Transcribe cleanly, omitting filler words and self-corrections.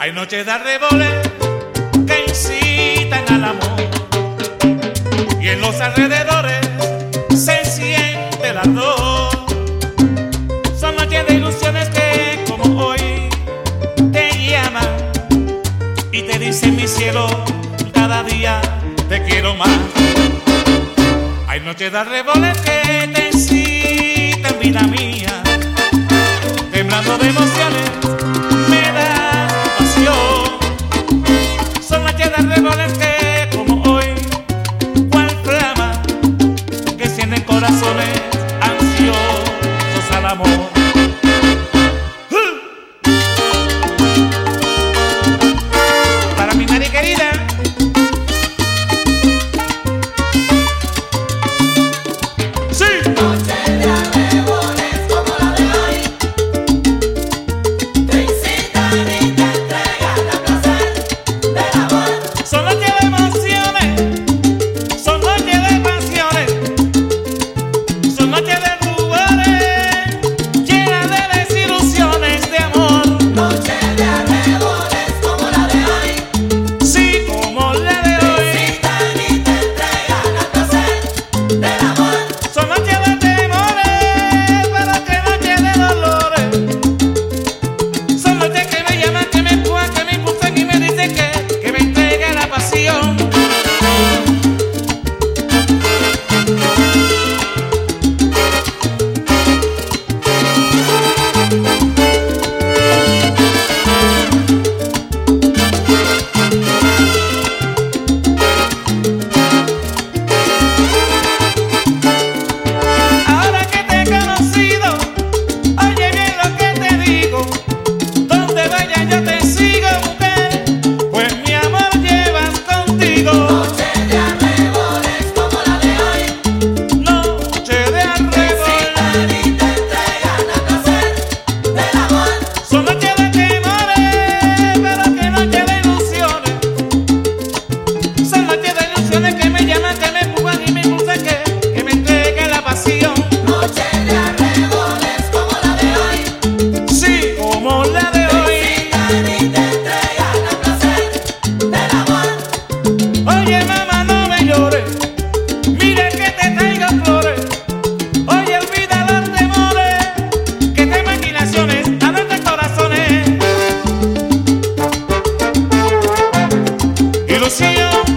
Hay noches de arreboles que incitan al amor y en los alrededores se siente el ardor. Son noches de ilusiones que como hoy te llaman y te dicen mi cielo, cada día te quiero más. Hay noches de arreboles que te incitan, vida mía, temblando de emociones me da pasión. Son noches de arreboles que como hoy, cual flama que encienden corazones ansiosos al amor. Para mi madre querida, ilusión.